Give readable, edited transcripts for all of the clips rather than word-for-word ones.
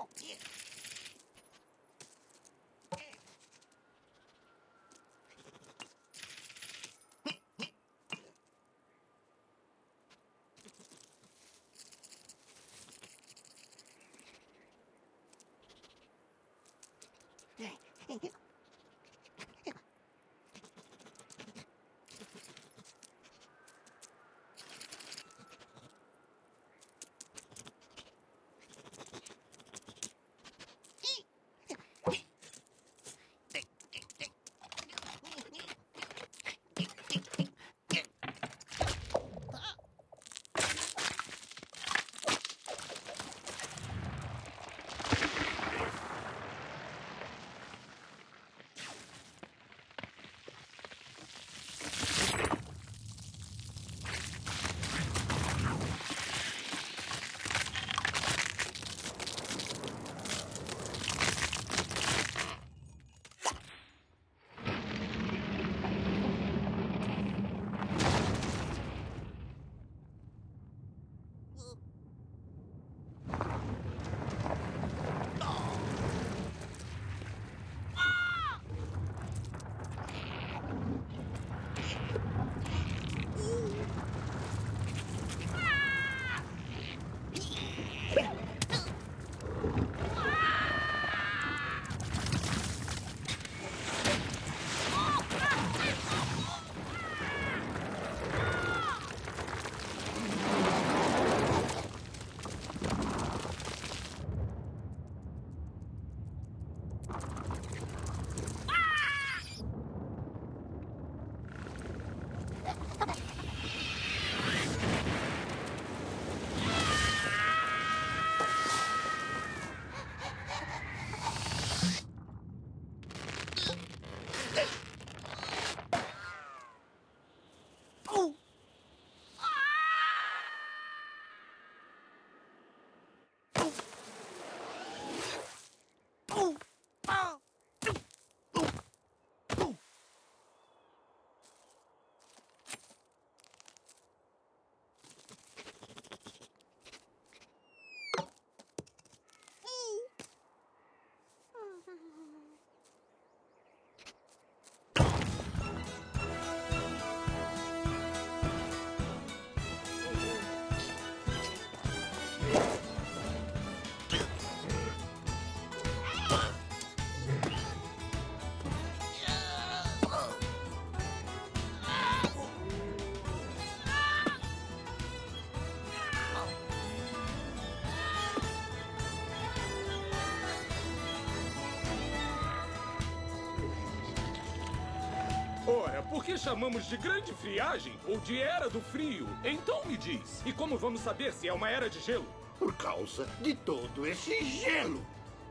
Ora, por que chamamos de Grande Friagem ou de Era do Frio? Então me diz, e como vamos saber se é uma era de gelo? Por causa de todo esse gelo.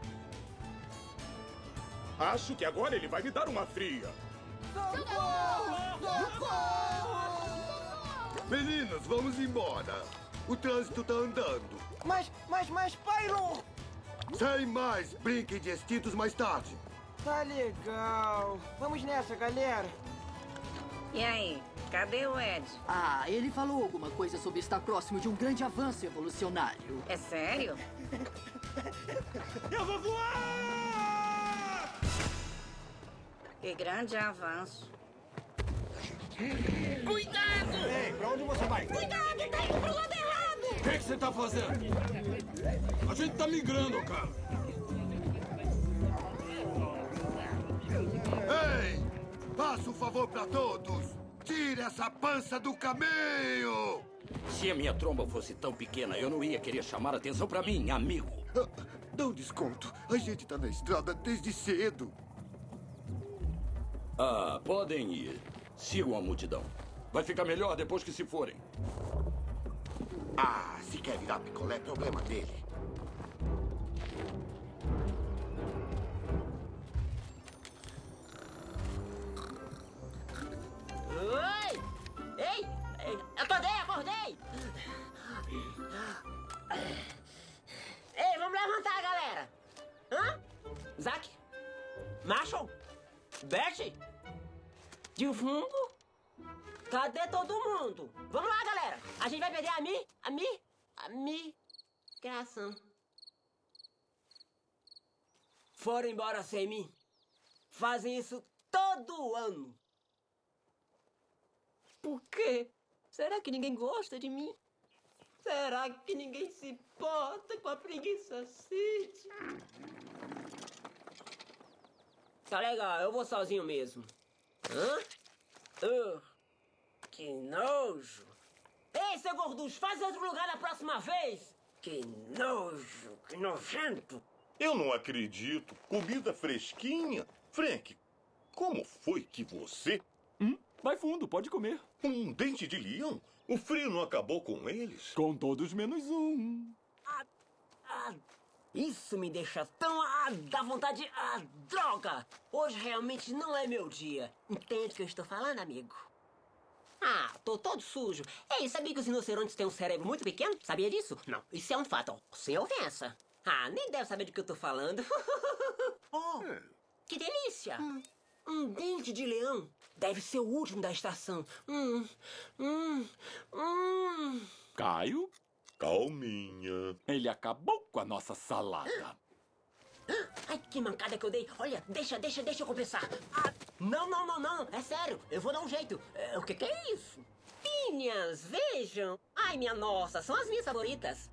Acho que agora ele vai me dar uma fria. Meninos, vamos embora. O trânsito tá andando. Mas, Pyro! Sem mais, brinquem de extintos mais tarde. Tá legal. Vamos nessa, galera. E aí, cadê o Ed? Ah, ele falou alguma coisa sobre estar próximo de um grande avanço evolucionário. É sério? Eu vou voar! Que grande avanço. Cuidado! Ei, pra onde você vai? Cuidado, tá indo pro lado errado! O que você tá fazendo? A gente tá migrando, cara. Ei! Faça um favor pra todos! Tire essa pança do caminho! Se a minha tromba fosse tão pequena, eu não ia querer chamar atenção pra mim, amigo. Dá um desconto. A gente tá na estrada desde cedo. Ah, podem ir. Sigam a multidão. Vai ficar melhor depois que se forem. Ah, se quer virar picolé, é problema dele. Oi! Ei! Acordei! Ei, vamos levantar, galera! Hã? Zack? Marshall? Bert? Defungo? Cadê todo mundo? Vamos lá, galera! A gente vai perder a migração. foram embora sem mim. Fazem isso todo ano. Por quê? Será que ninguém gosta de mim? Será que ninguém se importa com a Preguiça City? Tá legal, eu vou sozinho mesmo. Hã? Que nojo. Ei, seu gorducho, faz outro lugar da próxima vez. Que nojo, que nojento. Eu não acredito. Comida fresquinha. Frank, como foi que você... Vai fundo, pode comer. Um dente de leão? O frio não acabou com eles? Com todos menos um. Isso me deixa tão... dá vontade... droga! Hoje realmente não é meu dia. Entende o que eu estou falando, amigo? Tô todo sujo. Ei, sabia que os rinocerontes têm um cérebro muito pequeno? Sabia disso? Não, isso é um fato. Sem ofensa. Nem deve saber do que eu tô falando. Que delícia! Um dente de leão. Deve ser o último da estação. Caio, Calminha. ele acabou com a nossa salada. Ai, que mancada que eu dei. Olha, deixa eu compensar. Não. É sério. Eu vou dar um jeito. O que é isso? Pinhas, vejam. Ai, minha nossa, são as minhas favoritas.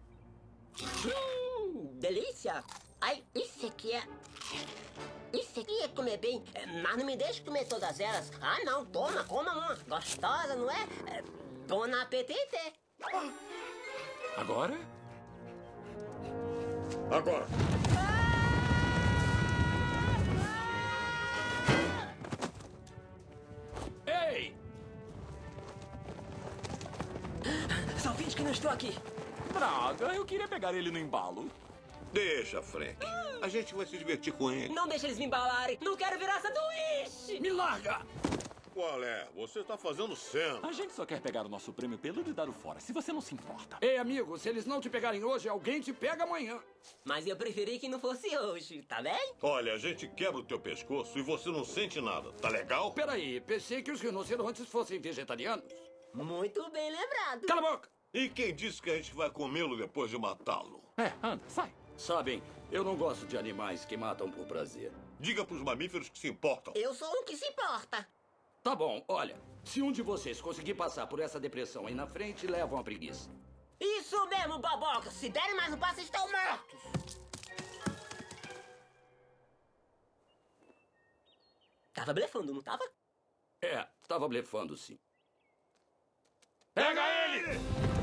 Delícia. Ai, isso aqui é comer bem. Mas não me deixe comer todas elas. Não, toma, coma uma. Gostosa, não é? Bon apetite. Agora? Agora. Ei! Só finge que não estou aqui. Droga, eu queria pegar ele no embalo. Deixa, Frank. A gente vai se divertir com ele. Não deixa eles me embalarem. Não quero virar sanduíche. Me larga! Qual é? Você tá fazendo cena. A gente só quer pegar o nosso prêmio peludo e dar o fora, se você não se importa. Ei, amigo, se eles não te pegarem hoje, alguém te pega amanhã. Mas eu preferi que não fosse hoje, tá bem? Olha, a gente quebra o teu pescoço e você não sente nada. Tá legal? Peraí, pensei que os rinocerontes fossem vegetarianos. Muito bem lembrado. Cala a boca! E quem disse que a gente vai comê-lo depois de matá-lo? Anda, sai. Sabem, eu não gosto de animais que matam por prazer. Diga pros mamíferos que se importam. Eu sou um que se importa. Tá bom, olha. Se um de vocês conseguir passar por essa depressão aí na frente, levam a preguiça. Isso mesmo, baboca. Se derem mais um passo, estão mortos. Tava blefando, não tava? Tava blefando, sim. Pega ele!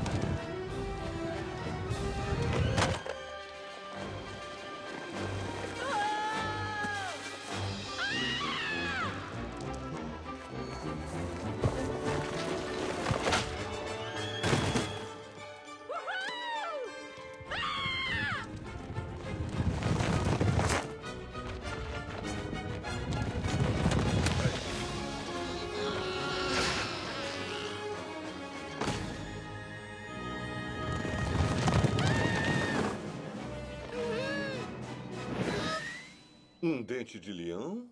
Um dente de leão?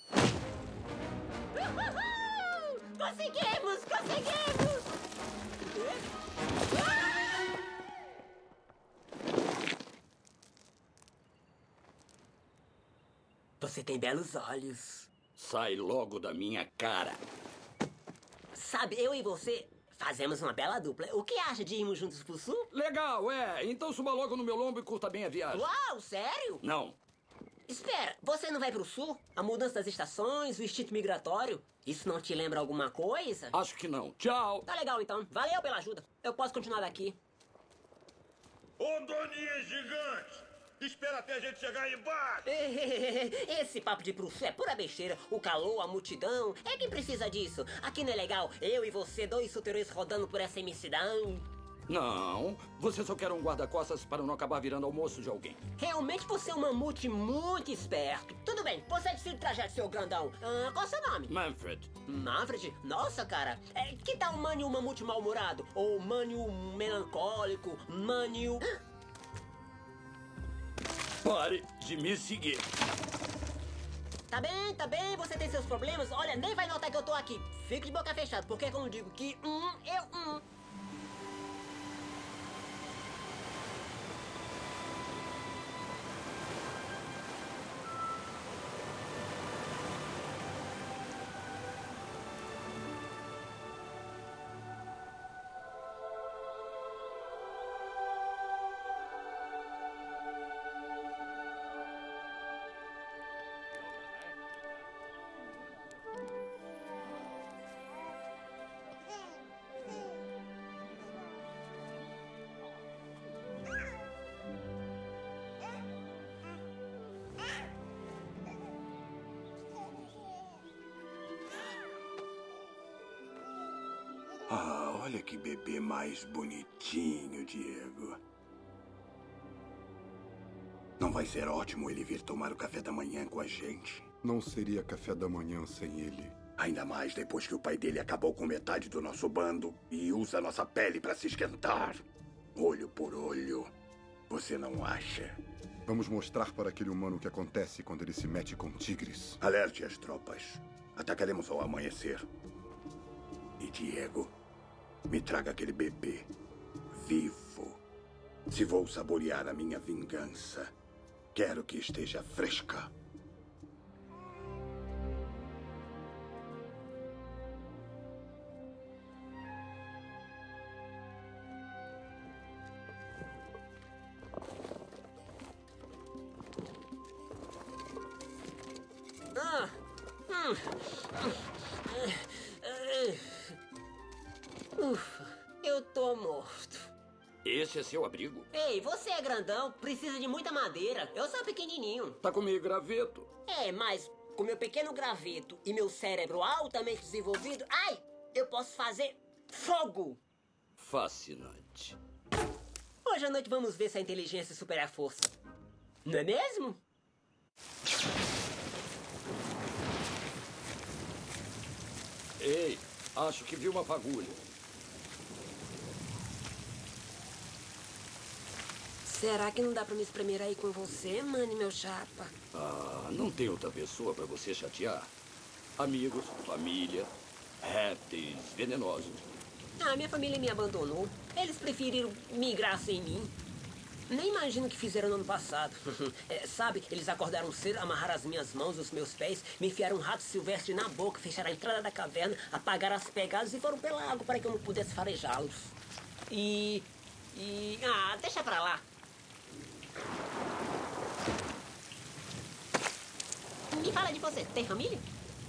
Conseguimos! Você tem belos olhos. Sai logo da minha cara. Sabe, eu e você fazemos uma bela dupla. O que acha de irmos juntos pro sul? Legal, então suba logo no meu lombo e curta bem a viagem. Uau, sério? Não. Espera, você não vai pro sul? A mudança das estações, o instinto migratório? Isso não te lembra alguma coisa? Acho que não. Tchau. Tá legal, então. Valeu pela ajuda. Eu posso continuar daqui. Ô, Doninha gigante! Espera até a gente chegar aí embaixo! Esse papo de ir pro sul é pura besteira. O calor, a multidão. É quem precisa disso. Aqui não é legal. Eu e você, dois solteiros rodando por essa imensidão. Não. Você só quer um guarda-costas para não acabar virando almoço de alguém. Realmente você é um mamute muito esperto. Tudo bem, você decide o trajeto, seu grandão. Qual é o seu nome? Manfred. Manfred? Nossa, cara. Que tal Manny o mamute mal-humorado? Ou Manny o melancólico? Manny o... Pare de me seguir. Tá bem, você tem seus problemas. Olha, nem vai notar que eu tô aqui. Fique de boca fechada, porque quando eu digo que eu... Olha que bebê mais bonitinho, Diego. Não vai ser ótimo ele vir tomar o café da manhã com a gente? Não seria café da manhã sem ele. Ainda mais depois que o pai dele acabou com metade do nosso bando e usa nossa pele para se esquentar. Olho por olho. Você não acha? Vamos mostrar para aquele humano o que acontece quando ele se mete com tigres. Alerte as tropas. Atacaremos ao amanhecer. E Diego, me traga aquele bebê vivo. Se vou saborear a minha vingança, quero que esteja fresca. Eu tô morto. Esse é seu abrigo? Ei, você é grandão, precisa de muita madeira. Eu sou pequenininho. Tá com meio graveto. É, mas com meu pequeno graveto e meu cérebro altamente desenvolvido, ai, eu posso fazer fogo. Fascinante. Hoje à noite vamos ver se a inteligência supera a força. Não é mesmo? Ei, acho que vi uma fagulha. Será que não dá pra me espremer aí com você, mano, meu chapa? Ah, não tem outra pessoa pra você chatear? Amigos, família, répteis venenosos. Ah, minha família me abandonou. Eles preferiram migrar sem mim. Nem imagino o que fizeram no ano passado. Sabe, eles acordaram cedo, amarraram as minhas mãos e os meus pés, me enfiaram um rato silvestre na boca, fecharam a entrada da caverna, apagaram as pegadas e foram pela água para que eu não pudesse farejá-los. Ah, deixa pra lá. Me fala de você, tem família?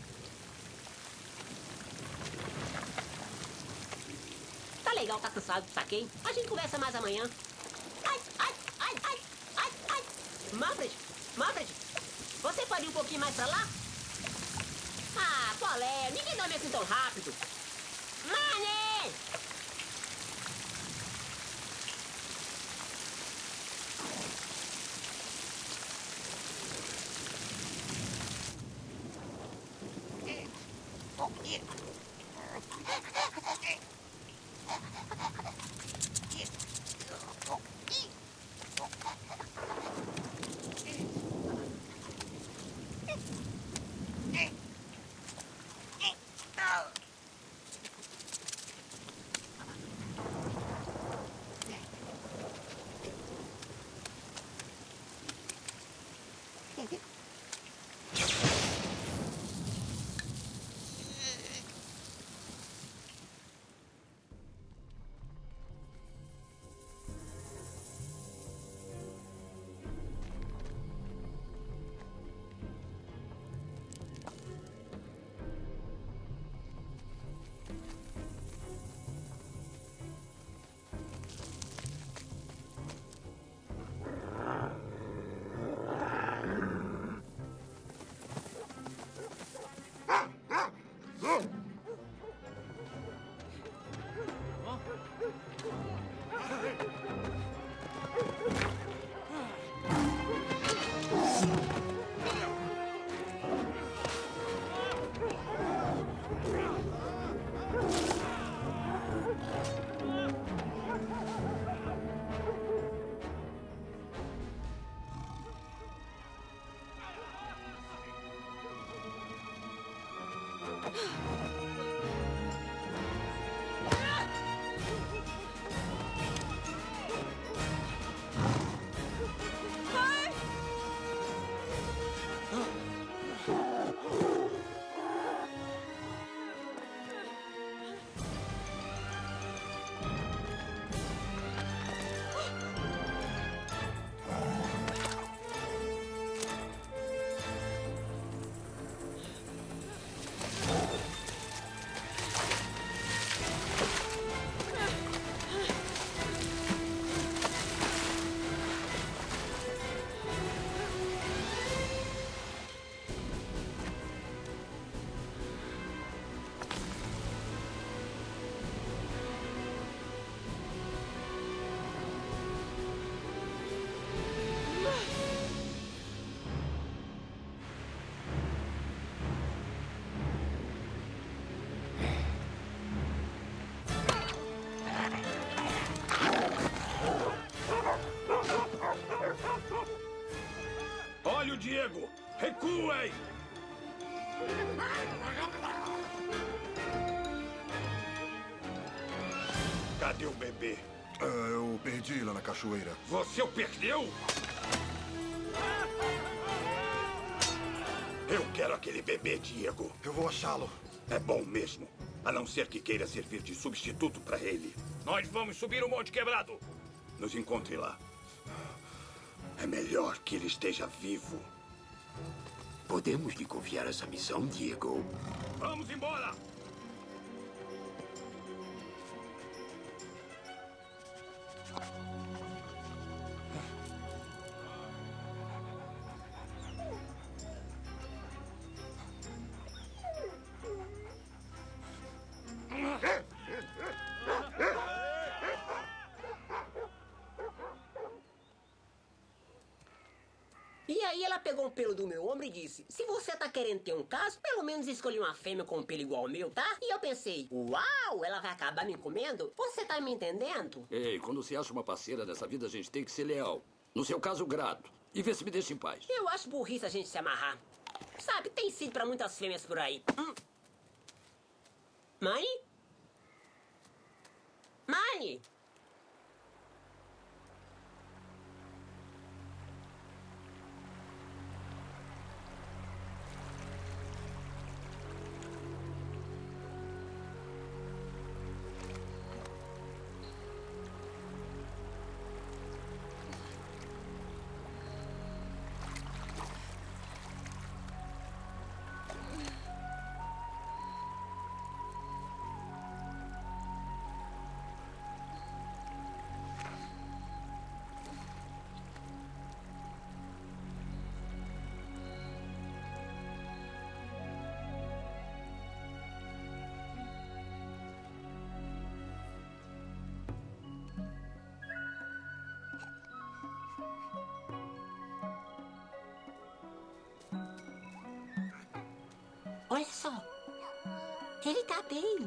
Tá legal, tá cansado, saquei. A gente conversa mais amanhã. Ai. Manfred, você pode ir um pouquinho mais pra lá? Ah, qual é? Ninguém dorme assim tão rápido. Manny! Diego! Recuem! Cadê o bebê? Eu perdi lá na cachoeira. Você o perdeu? Eu quero aquele bebê, Diego. Eu vou achá-lo. É bom mesmo. A não ser que queira servir de substituto para ele. Nós vamos subir o Monte Quebrado. Nos encontre lá. É melhor que ele esteja vivo. Podemos lhe confiar essa missão, Diego? Vamos embora! E aí ela pegou um pelo do meu ombro e disse: se você tá querendo ter um caso, pelo menos escolha uma fêmea com um pelo igual ao meu, tá? E eu pensei: uau, ela vai acabar me comendo? Você tá me entendendo? Ei, quando se acha uma parceira nessa vida, a gente tem que ser leal. No seu caso, grato. E vê se me deixa em paz. Eu acho burrice a gente se amarrar. Sabe, tem sido pra muitas fêmeas por aí. Mãe? Mãe? Olha só. Ele tá bem.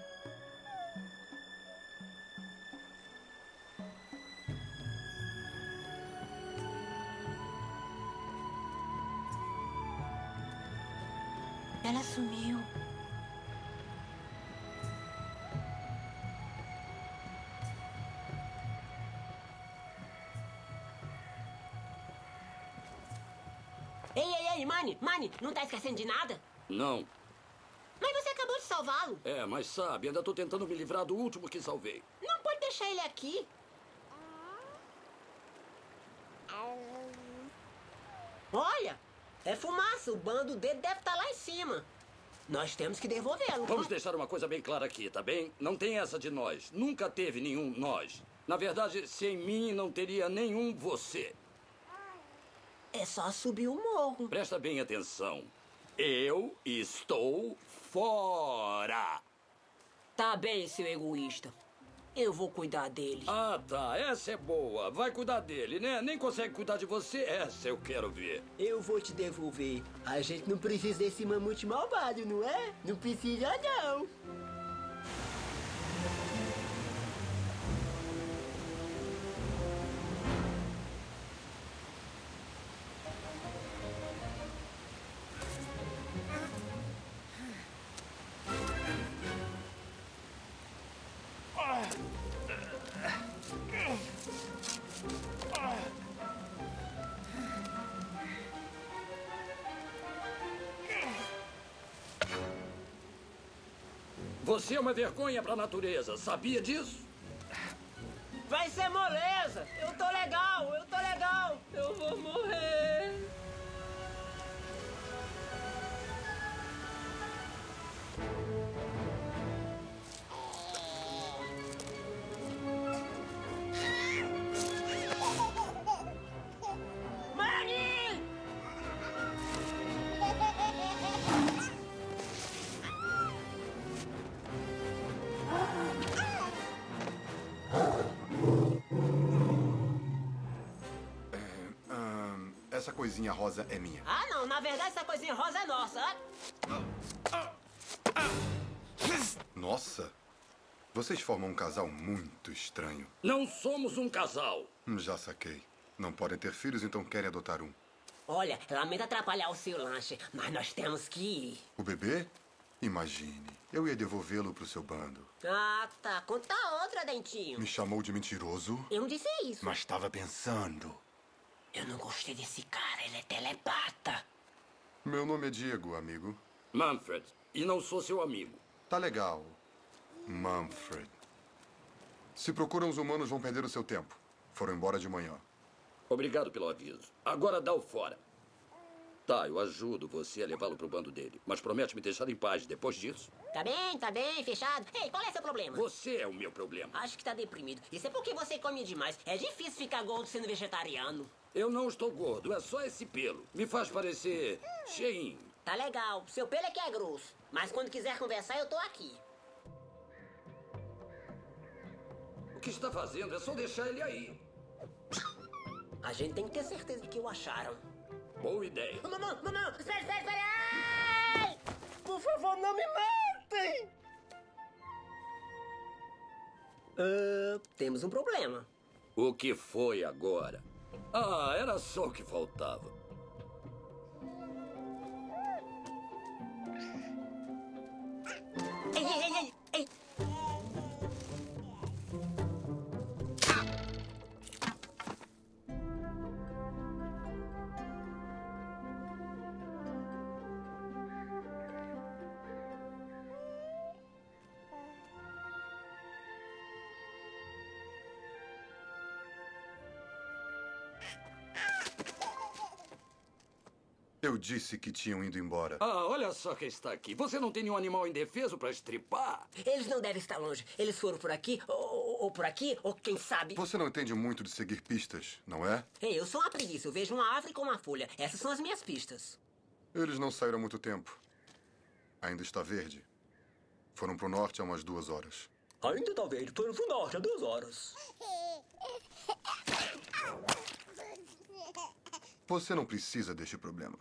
Ela sumiu. Ei, Manny, não tá esquecendo de nada? Não. Mas você acabou de salvá-lo. É, mas sabe, ainda tô tentando me livrar do último que salvei. Não pode deixar ele aqui. Olha, é fumaça. O bando dele deve estar lá em cima. Nós temos que devolvê-lo. Vamos deixar uma coisa bem clara aqui, tá bem? Não tem essa de nós. Nunca teve nenhum nós. Na verdade, sem mim não teria nenhum você. É só subir o morro. Presta bem atenção. Eu estou fora. Tá bem, seu egoísta. Eu vou cuidar dele. Ah, tá. Essa é boa. Vai cuidar dele, né? Nem consegue cuidar de você. Essa eu quero ver. Eu vou te devolver. A gente não precisa desse mamute malvado, não é? Não precisa, não. Você é uma vergonha pra natureza. Sabia disso? Vai ser moleza. Eu tô legal. Eu vou morrer. Manny! Essa coisinha rosa é minha. Ah, não. Na verdade, essa coisinha rosa é nossa. Nossa! Vocês formam um casal muito estranho. Não somos um casal. Já saquei. Não podem ter filhos, então querem adotar um. Olha, lamento atrapalhar o seu lanche, mas nós temos que ir. O bebê? Imagine. Eu ia devolvê-lo pro seu bando. Ah, tá. Conta outra, Dentinho. Me chamou de mentiroso? Eu não disse isso. Mas estava pensando. Eu não gostei desse cara, ele é telepata. Meu nome é Diego, amigo. Manfred, e não sou seu amigo. Tá legal, Manfred. Se procuram os humanos, vão perder o seu tempo. Foram embora de manhã. Obrigado pelo aviso. Agora dá o fora. Tá, eu ajudo você a levá-lo pro bando dele. Mas promete me deixar em paz depois disso? Tá bem, fechado. Ei, qual é seu problema? Você é o meu problema. Acho que tá deprimido. Isso é porque você come demais. É difícil ficar gordo sendo vegetariano. Eu não estou gordo, é só esse pelo. Me faz parecer cheinho. Tá legal, seu pelo é que é grosso. Mas quando quiser conversar, eu tô aqui. O que está fazendo é só deixar ele aí. A gente tem que ter certeza de que o acharam. Boa ideia. Mamãe, espera! Ai! Por favor, não me matem! Temos um problema. O que foi agora? Ah, era só o que faltava. Ei! Eu disse que tinham ido embora. Ah, olha só quem está aqui. Você não tem nenhum animal indefeso para estripar? Eles não devem estar longe. Eles foram por aqui, ou por aqui, ou quem sabe... Você não entende muito de seguir pistas, não é? Ei, eu sou uma preguiça. Eu vejo uma árvore com uma folha. Essas são as minhas pistas. Eles não saíram há muito tempo. Ainda está verde. Foram pro norte há umas 2 horas. Ainda tá verde. Foram pro norte há 2 horas. Você não precisa deste problema.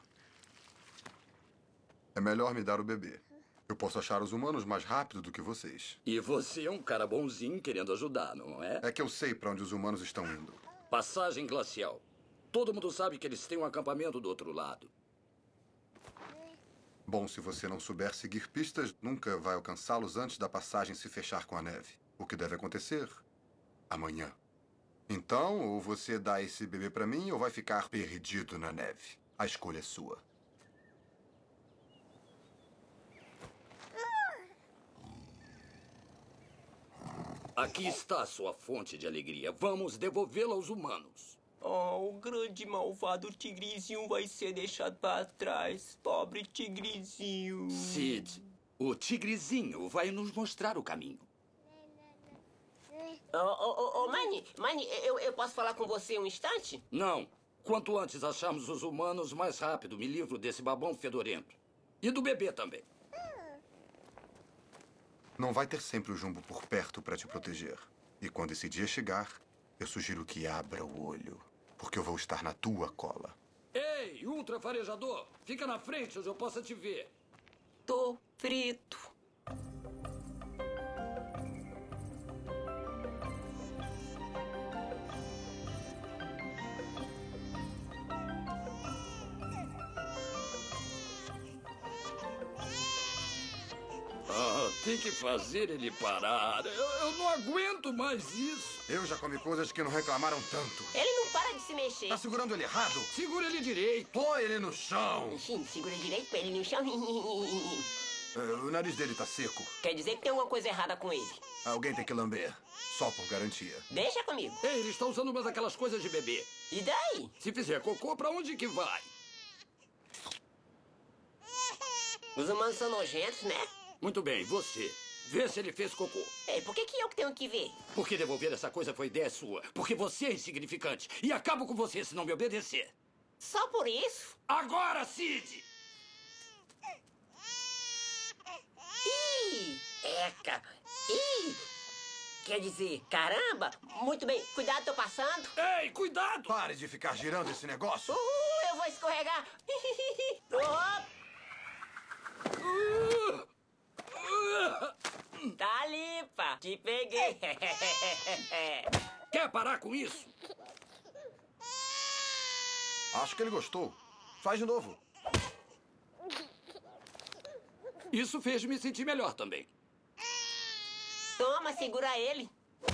É melhor me dar o bebê. Eu posso achar os humanos mais rápido do que vocês. E você é um cara bonzinho querendo ajudar, não é? É que eu sei para onde os humanos estão indo. Passagem glacial. Todo mundo sabe que eles têm um acampamento do outro lado. Bom, se você não souber seguir pistas, nunca vai alcançá-los antes da passagem se fechar com a neve. O que deve acontecer amanhã. Então, ou você dá esse bebê para mim, ou vai ficar perdido na neve. A escolha é sua. Aqui está a sua fonte de alegria. Vamos devolvê-la aos humanos. Oh, o grande malvado tigrezinho vai ser deixado para trás. Pobre tigrezinho. Sid, o tigrezinho vai nos mostrar o caminho. Manny, eu posso falar com você um instante? Não. Quanto antes acharmos os humanos, mais rápido me livro desse babão fedorento. E do bebê também. Não vai ter sempre o Jumbo por perto para te proteger. E quando esse dia chegar, eu sugiro que abra o olho. Porque eu vou estar na tua cola. Ei, ultra farejador! Fica na frente onde eu possa te ver. Tô frito. Tem que fazer ele parar. Eu não aguento mais isso. Eu já comi coisas que não reclamaram tanto. Ele não para de se mexer. Tá segurando ele errado? Segura ele direito. Põe ele no chão. Sim, segura direito pra ele no chão. O nariz dele tá seco. Quer dizer que tem alguma coisa errada com ele. Alguém tem que lamber. Só por garantia. Deixa comigo. Ei, ele está usando umas daquelas coisas de bebê. E daí? Se fizer cocô, pra onde que vai? Os humanos são nojentos, né? Muito bem, você. Vê se ele fez cocô. Ei, por que eu que tenho que ver? Porque devolver essa coisa foi ideia sua. Porque você é insignificante. E acabo com você se não me obedecer. Só por isso? Agora, Sid! Ih! Eca! Ih! Quer dizer, caramba! Muito bem, cuidado, tô passando. Ei, cuidado! Pare de ficar girando esse negócio. Eu vou escorregar. Tá limpa, te peguei. Quer parar com isso? Acho que ele gostou. Faz de novo. Isso fez me sentir melhor também. Toma, segura ele.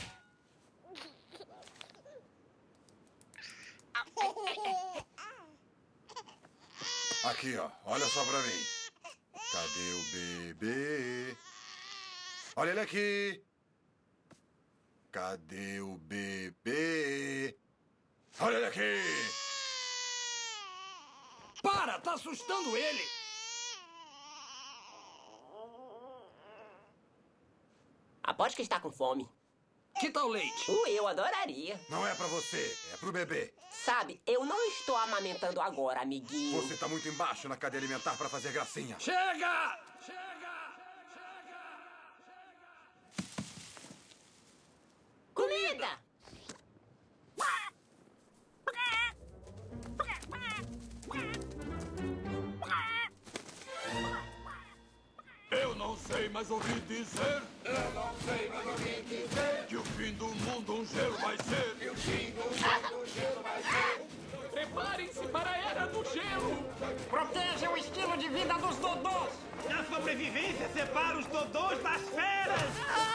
Aqui, ó. Olha só pra mim. Cadê o bebê? Olha ele aqui. Cadê o bebê? Olha ele aqui. Para! Tá assustando ele! Aposto que está com fome. Que tal leite? Eu adoraria. Não é pra você, é pro bebê. Sabe, eu não estou amamentando agora, amiguinho. Você tá muito embaixo na cadeia alimentar pra fazer gracinha. Chega! Comida! Eu não sei, mas ouvi dizer. Eu não sei, mas ouvi dizer. Que o fim do mundo um gelo vai ser. Que o fim do mundo um gelo vai ser. Preparem-se para a Era do Gelo! Proteja o estilo de vida dos dodôs! A sobrevivência separa os dodôs das feras!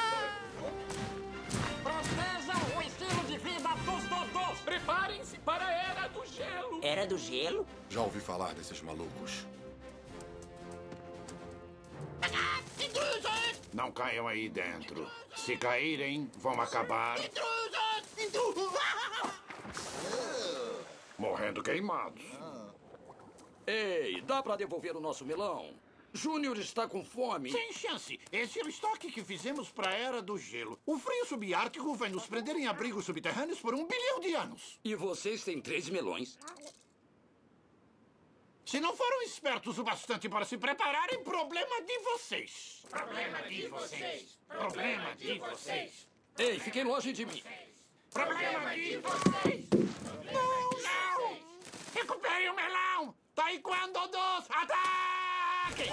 Protejam o estilo de vida dos dodôs! Preparem-se para a Era do Gelo! Era do gelo? Já ouvi falar desses malucos. Não caiam aí dentro. Se caírem, vão acabar morrendo queimados. Ei, dá pra devolver o nosso melão? Júnior está com fome. Sem chance. Esse é o estoque que fizemos para a Era do Gelo. O frio subártico vai nos prender em abrigos subterrâneos por 1 bilhão de anos. E vocês têm 3 melões. Se não foram espertos o bastante para se prepararem, problema de vocês. Problema de vocês! Problema de vocês! Ei, fiquem longe de mim. Problema de vocês! Não! Recuperem o melão! Taekwondo dos ataque!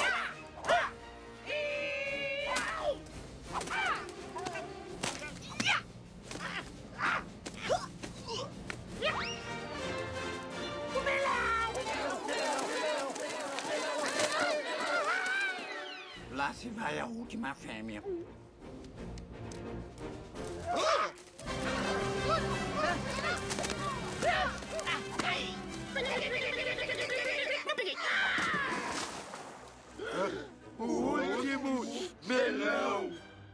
O melão! Lá se vai a última fêmea. O último melão!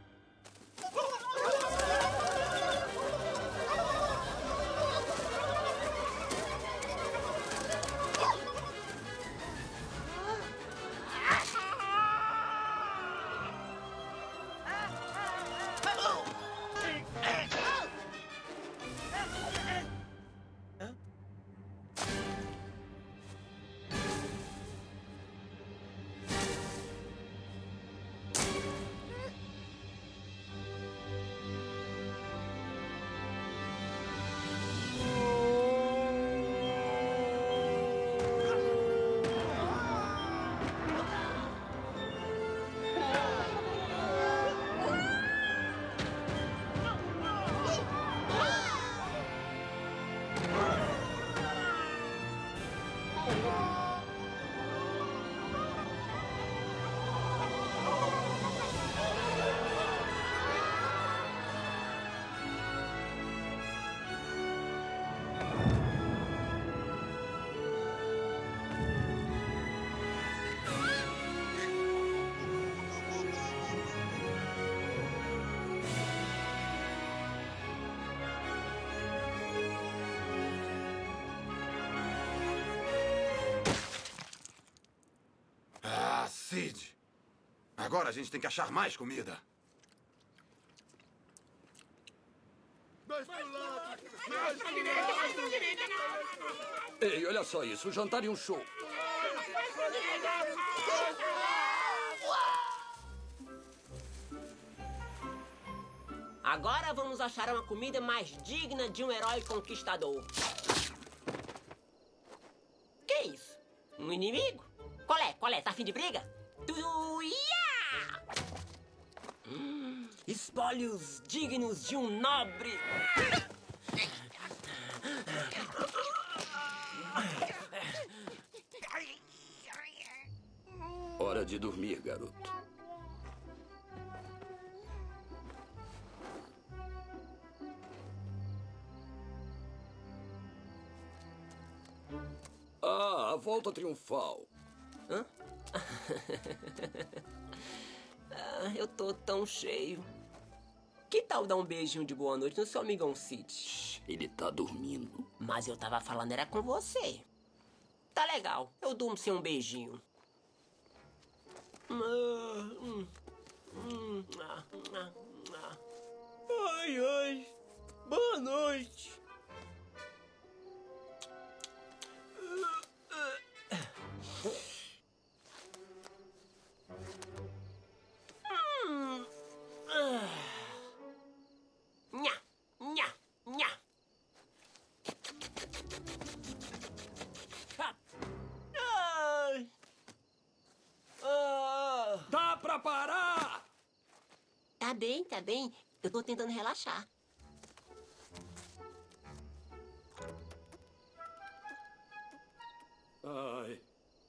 Sid, agora a gente tem que achar mais comida. Ei, olha só isso. Um jantar e um show. Agora vamos achar uma comida mais digna de um herói conquistador. Que isso? Um inimigo? Qual é? Qual é? Tá afim de briga? Tuia! Espólios dignos de um nobre. de dormir, garoto. Ah, a volta triunfal. Hã? Eu tô tão cheio. Que tal dar um beijinho de boa noite no seu amigão Sid? Ele tá dormindo. Mas eu tava falando era com você. Tá legal, eu durmo sem um beijinho. Ai, ai. Boa noite. Nha, nha, nha. Ai. Dá pra parar! Tá bem, tá bem. Eu tô tentando relaxar. Ai.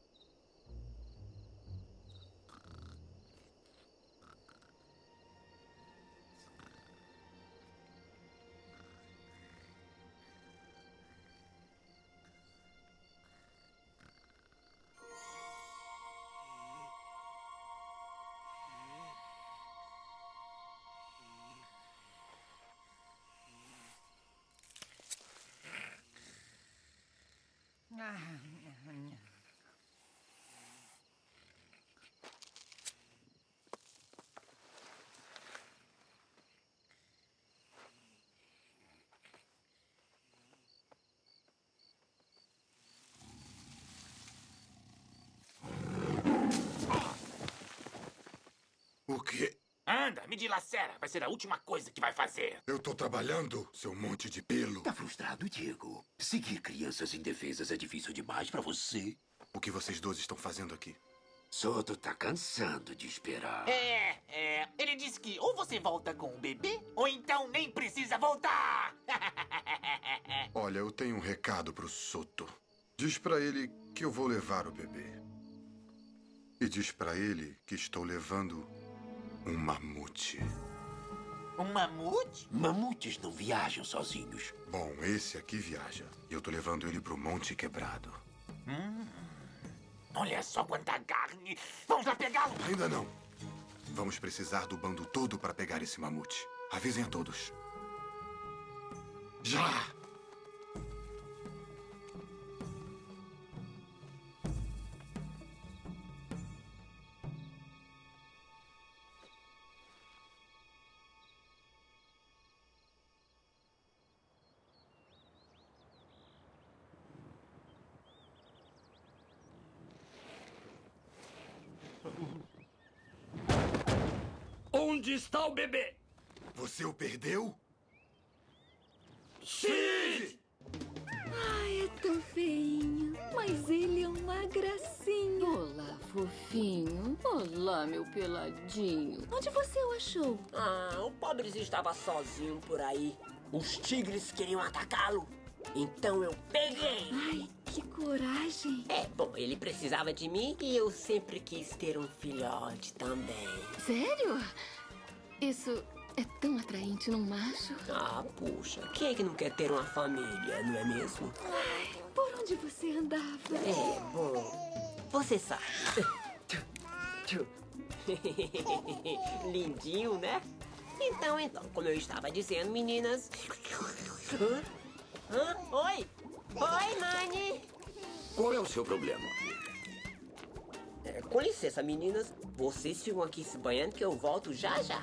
O quê? Anda, me dilacera. Vai ser a última coisa que vai fazer. Eu tô trabalhando, seu monte de pelo. Tá frustrado, Diego? Seguir crianças indefesas é difícil demais pra você. O que vocês dois estão fazendo aqui? Soto tá cansando de esperar. Ele disse que ou você volta com o bebê, ou então nem precisa voltar. Olha, eu tenho um recado pro Soto. Diz pra ele que eu vou levar o bebê. E diz pra ele que estou levando um mamute. Um mamute? Mamutes não viajam sozinhos. Bom, esse aqui viaja. E eu tô levando ele pro Monte Quebrado. Olha só quanta carne. Vamos lá pegá-lo. Ainda não. Vamos precisar do bando todo para pegar esse mamute. Avisem a todos. Já! Onde está o bebê? Você o perdeu? Sim! Ai, é tão feinho. Mas ele é uma gracinha. Olá, fofinho. Olá, meu peladinho. Onde você o achou? O pobrezinho estava sozinho por aí. Os tigres queriam atacá-lo. Então eu peguei. Ai, que coragem. Bom, ele precisava de mim e eu sempre quis ter um filhote também. Sério? Isso é tão atraente num macho. Puxa, quem é que não quer ter uma família, não é mesmo? Ai, por onde você andava? Bom, você sabe. Lindinho, né? Então, como eu estava dizendo, meninas... Oi! Oi, Manny! Qual é o seu problema? Com licença, meninas. Vocês ficam aqui se banhando que eu volto já já.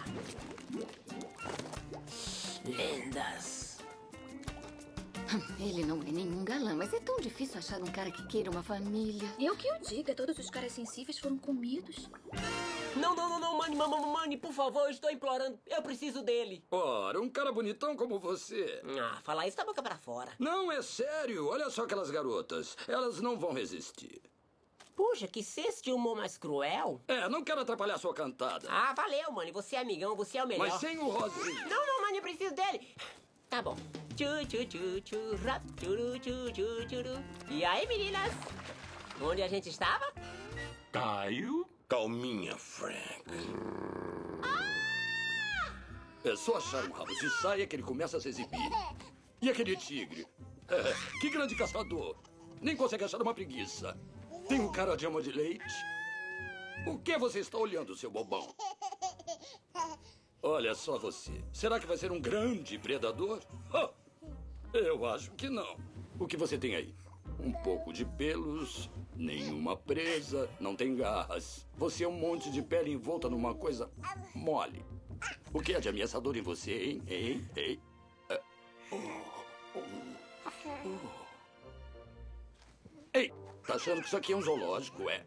Lendas. Ele não é nenhum galã, mas é tão difícil achar um cara que queira uma família. Eu que o diga, todos os caras sensíveis foram comidos. Não, Manny, por favor, eu estou implorando. Eu preciso dele. Ora, um cara bonitão como você. Falar isso da boca pra fora. Não, é sério. Olha só aquelas garotas. Elas não vão resistir. Puxa, que senso de humor mais cruel. Não quero atrapalhar sua cantada. Valeu, Manny. Você é amigão, você é o melhor. Mas sem o Rosinho. Não, Manny, eu preciso dele. Tá bom. Rap, churu. E aí, meninas? Onde a gente estava? Caio? Calminha, Frank. É só achar um rabo de saia que ele começa a se exibir. E aquele tigre? Que grande caçador. Nem consegue achar uma preguiça. Tem um cara de ama de leite. O que você está olhando, seu bobão? Olha só você. Será que vai ser um grande predador? Eu acho que não. O que você tem aí? Um pouco de pelos, nenhuma presa, não tem garras. Você é um monte de pele envolta numa coisa mole. O que é de ameaçador em você, hein? Ei. Ei, tá achando que isso aqui é um zoológico, é?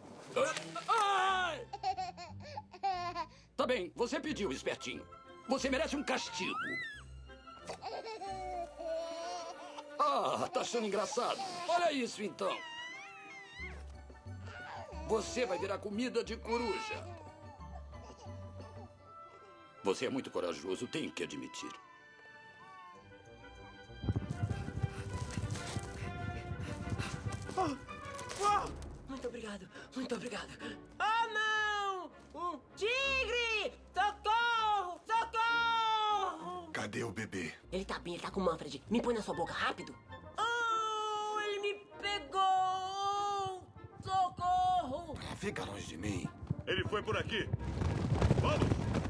Ai! Tá bem, você pediu, espertinho. Você merece um castigo. Tá achando engraçado? Olha isso, então. Você vai virar comida de coruja. Você é muito corajoso, tenho que admitir. Muito obrigado, muito obrigado. Oh, não! Um tigre! Socorro! Socorro! Cadê o bebê? Ele tá bem, ele tá com o Manfred. Me põe na sua boca, rápido. Oh, ele me pegou! Socorro! Fica longe de mim. Ele foi por aqui. Vamos!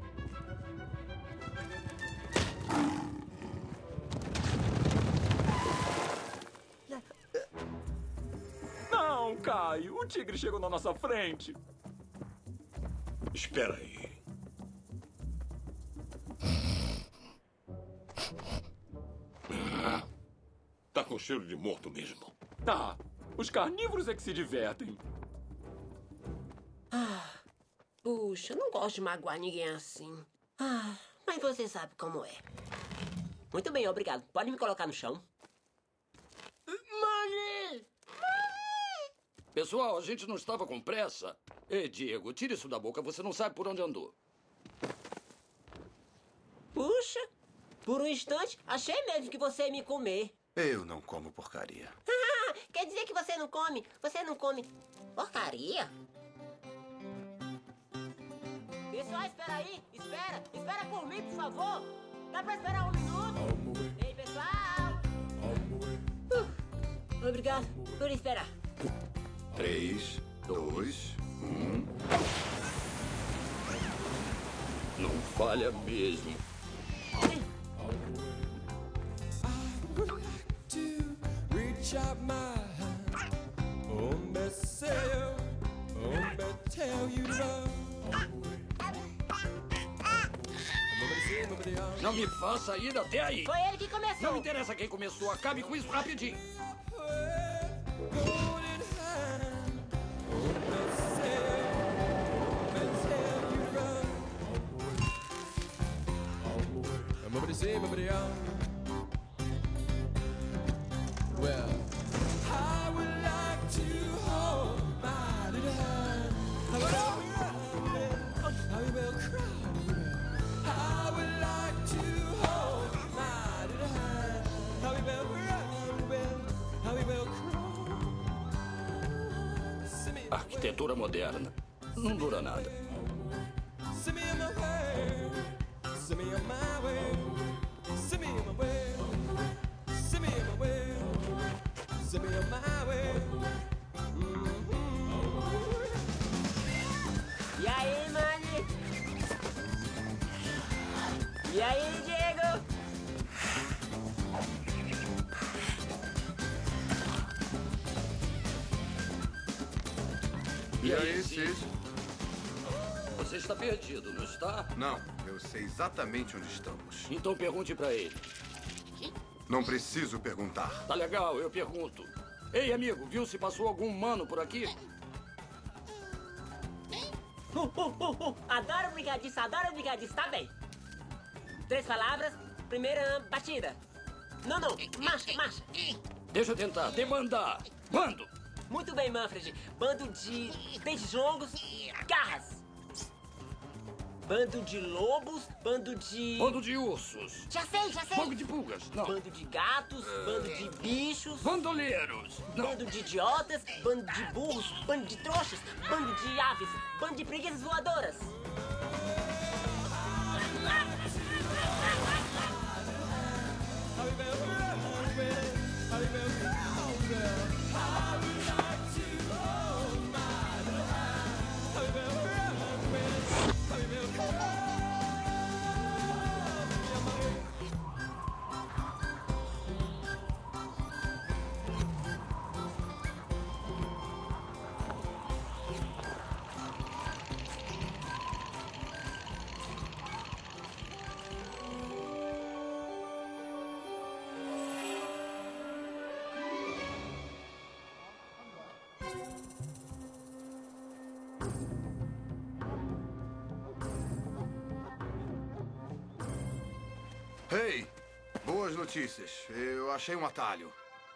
Não, Caio. O tigre chegou na nossa frente. Espera aí. Tá com cheiro de morto mesmo. Os carnívoros é que se divertem. Puxa, não gosto de magoar ninguém assim. Mas você sabe como é. Muito bem, obrigado. Pode me colocar no chão? Mãe! Pessoal, a gente não estava com pressa. Ei, Diego, tira isso da boca. Você não sabe por onde andou. Puxa, por um instante, achei mesmo que você ia me comer. Eu não como porcaria. Quer dizer que você não come? Você não come porcaria? Pessoal, espera aí. Espera por mim, por favor. Dá pra esperar um minuto? Ei, pessoal. Obrigado por esperar. 3, 2, 1. Não falha mesmo. Reach out my hand, me say me tell you love. Não me faça ir até aí. Foi ele que começou. Não me interessa quem começou. Acabe com isso rapidinho. Well, I would like to hold my little hand. How we will cry. I would like to hold my little hand. How we will cry. How we will cry. Arquitetura moderna. Não dura nada. Send me on my way. Send me on my way. Send me on my way. Send me on my way. Send me on my way. E aí, Manny? E aí, Diego? E aí, Sid? Você está perdido, não está? Não, eu sei exatamente onde estamos. Então pergunte para ele. Não preciso perguntar. Tá legal, eu pergunto. Ei, amigo, viu se passou algum humano por aqui? Adoro brigadiça, tá bem. 3 palavras, primeira batida. Não, marcha. Deixa eu tentar, debandar. Bando! Muito bem, Manfred. Bando de dentes longos, garras. Bando de lobos, bando de... Bando de ursos. Já sei, já sei. Fogo de pulgas. Não. Bando de gatos, bando de bichos. Bandoleiros. Não. Bando de idiotas, bando de burros, bando de trouxas, bando de aves, bando de preguiças voadoras. Hey, boas notícias. Eu achei um atalho.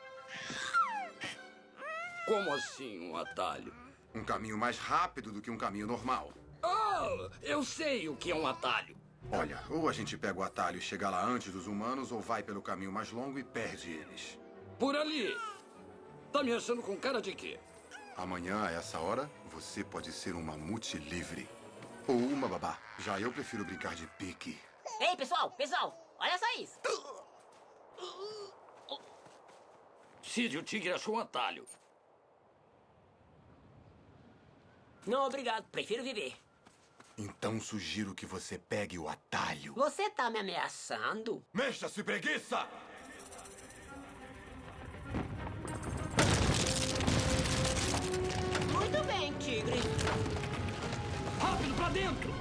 Como assim um atalho? Um caminho mais rápido do que um caminho normal. Oh, eu sei o que é um atalho. Olha, ou a gente pega o atalho e chega lá antes dos humanos, ou vai pelo caminho mais longo e perde eles. Por ali. Tá me achando com cara de quê? Amanhã, a essa hora, você pode ser um mamute livre. Ou uma babá. Já eu prefiro brincar de pique. Ei, pessoal, olha só isso. Sid, o tigre achou um atalho. Não, obrigado. Prefiro viver. Então sugiro que você pegue o atalho. Você tá me ameaçando? Mexa-se, preguiça! Muito bem, tigre. Rápido pra dentro!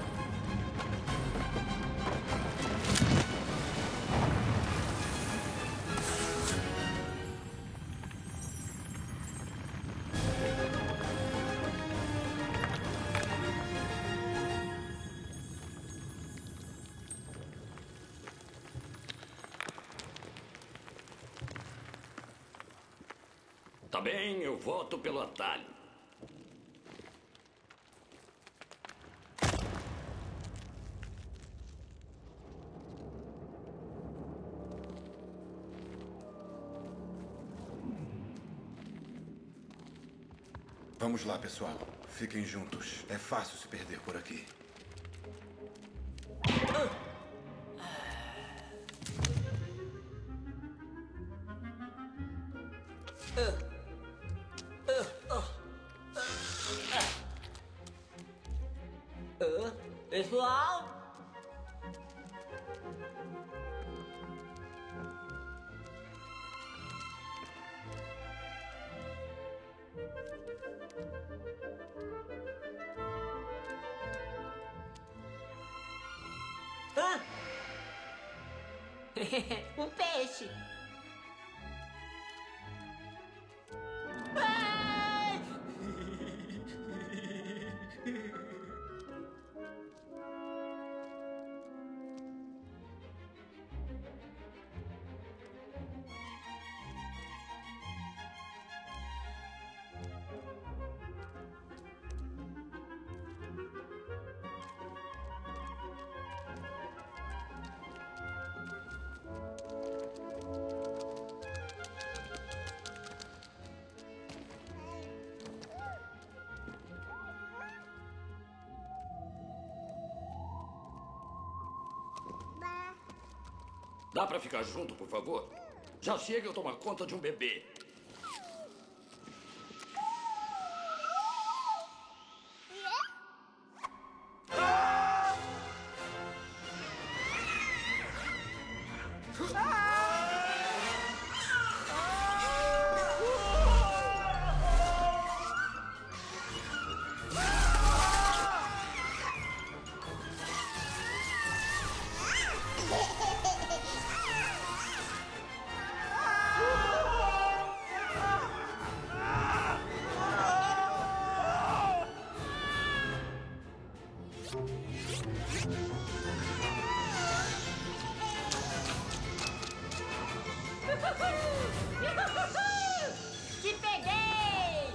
Tá bem, eu voto pelo atalho. Vamos lá, pessoal. Fiquem juntos. É fácil se perder por aqui. Pessoal? Um peixe. Dá pra ficar junto, por favor? Já chega eu tomar conta de um bebê. Te peguei!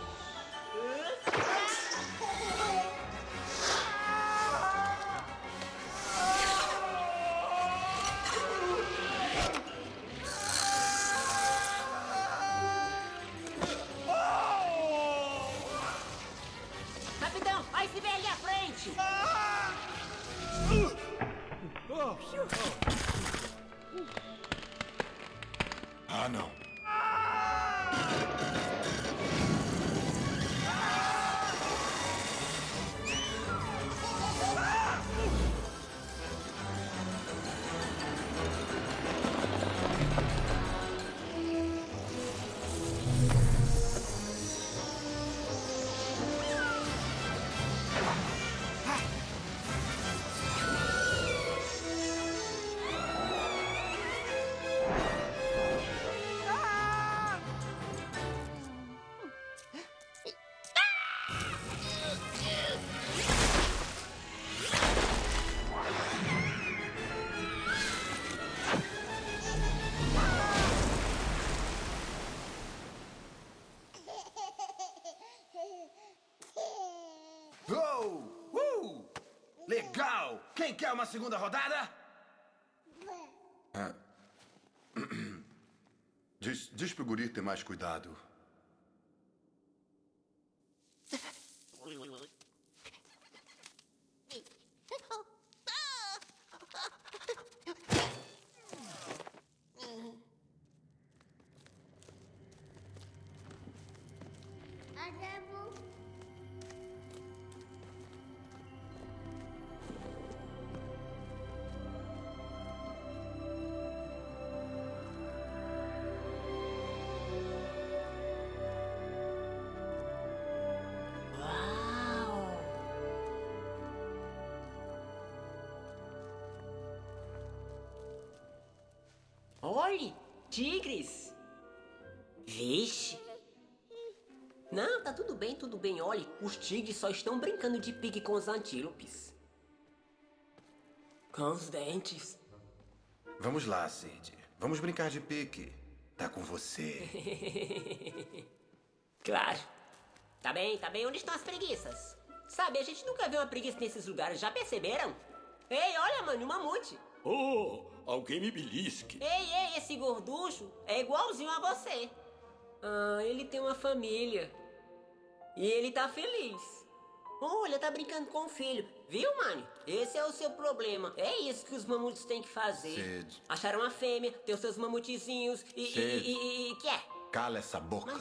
Legal! Quem quer uma segunda rodada? Diz pro guri ter mais cuidado. Olhe, tigres! Vixe! Não, tá tudo bem, tudo bem. Olhe, os tigres só estão brincando de pique com os antílopes. Com os dentes. Vamos lá, Sid. Vamos brincar de pique. Tá com você. Claro. Tá bem, tá bem. Onde estão as preguiças? Sabe, a gente nunca vê uma preguiça nesses lugares, já perceberam? Ei, olha, mano, um mamute. Oh, alguém me belisque. Ei, esse gorducho é igualzinho a você. Ah, ele tem uma família. E ele tá feliz. Olha, tá brincando com o filho. Viu, mano? Esse é o seu problema. É isso que os mamutes têm que fazer. Sid. Achar uma fêmea, ter os seus mamutezinhos e que é? Cala essa boca.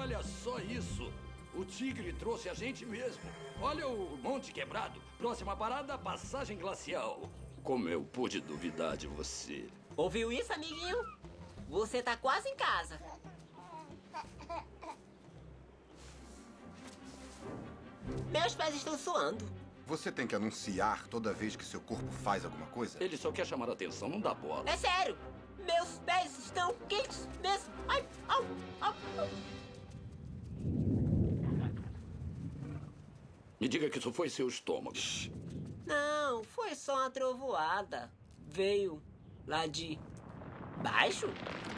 Olha só isso. O tigre trouxe a gente mesmo. Olha o Monte Quebrado. Próxima parada, Passagem Glacial. Como eu pude duvidar de você? Ouviu isso, amiguinho? Você tá quase em casa. Meus pés estão suando. Você tem que anunciar toda vez que seu corpo faz alguma coisa? Ele só quer chamar a atenção, não dá bola. É sério. Meus pés estão quentes mesmo. Ai, au, au, au. Me diga que isso foi seu estômago. Não, foi só uma trovoada. Veio lá de baixo?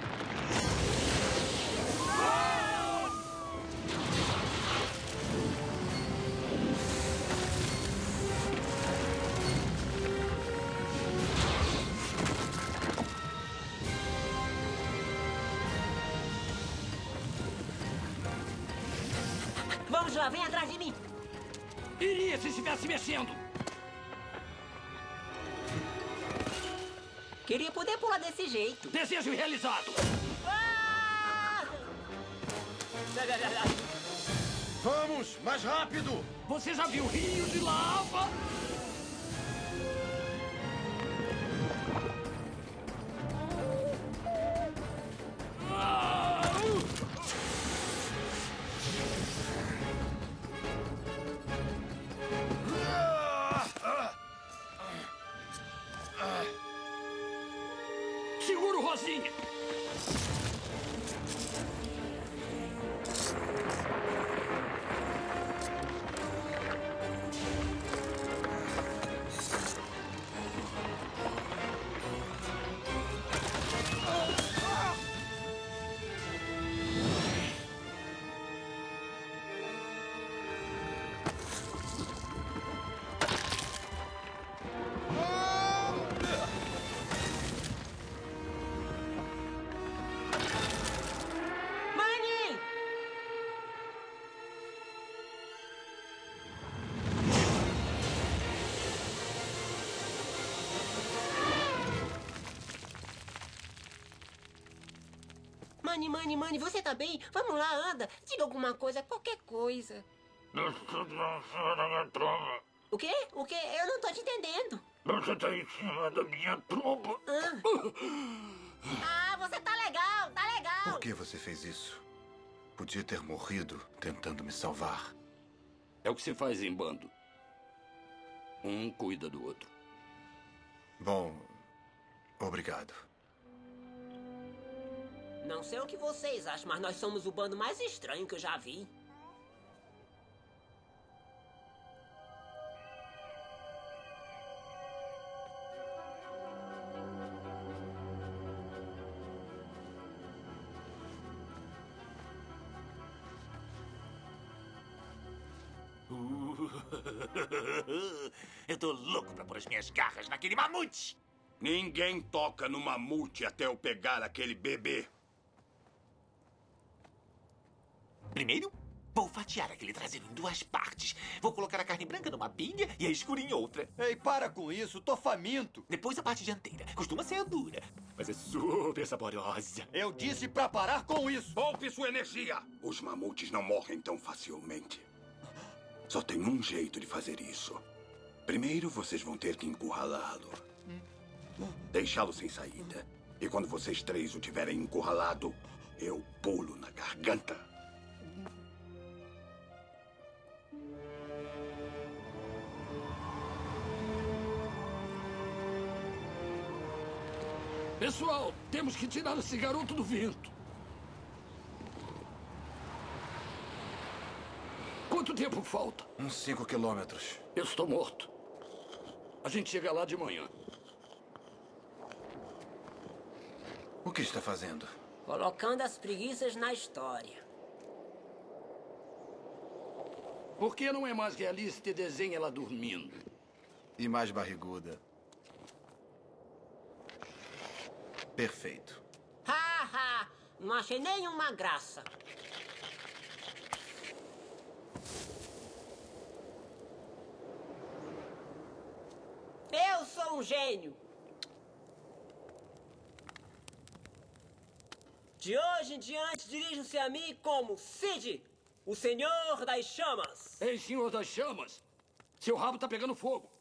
Vamos lá, vem atrás de mim. Iria se estivesse mexendo. Queria poder pular desse jeito. Desejo realizado. Ah! Vamos, mais rápido! Você já viu rio de lava? Segura o Rosinha. Manny, você tá bem? Vamos lá, anda. Diga alguma coisa, qualquer coisa. O quê? O quê? Eu não tô te entendendo. Você tá em cima da minha tromba. Ah, você tá legal, tá legal. Por que você fez isso? Podia ter morrido tentando me salvar. É o que se faz em bando. Um cuida do outro. Bom, obrigado. Não sei o que vocês acham, mas nós somos o bando mais estranho que eu já vi. Eu tô louco pra pôr as minhas garras naquele mamute! Ninguém toca no mamute até eu pegar aquele bebê. Primeiro, vou fatiar aquele traseiro em 2 partes. Vou colocar a carne branca numa pilha e a escura em outra. Ei, para com isso, tô faminto. Depois a parte dianteira. Costuma ser dura, mas é super saborosa. Eu disse pra parar com isso. Poupe sua energia. Os mamutes não morrem tão facilmente. Só tem um jeito de fazer isso. Primeiro, vocês vão ter que encurralá-lo. Deixá-lo sem saída. E quando vocês 3 o tiverem encurralado, eu pulo na garganta. Pessoal, temos que tirar esse garoto do vento. Quanto tempo falta? Uns 5 quilômetros. Eu estou morto. A gente chega lá de manhã. O que está fazendo? Colocando as preguiças na história. Por que não é mais realista e desenha ela dormindo? E mais barriguda. Perfeito. Ha! Não achei nenhuma graça. Eu sou um gênio. De hoje em diante, dirijam-se a mim como Sid, o Senhor das Chamas. Ei, Senhor das Chamas, seu rabo tá pegando fogo.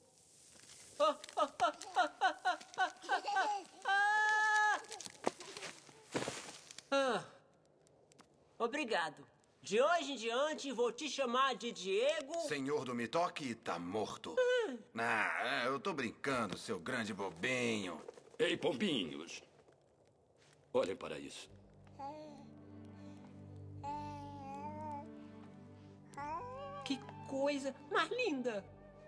Obrigado. De hoje em diante, vou te chamar de Diego... Senhor do Mitoque tá morto. Eu tô brincando, seu grande bobinho. Ei, pombinhos. Olhem para isso. Que coisa mais linda.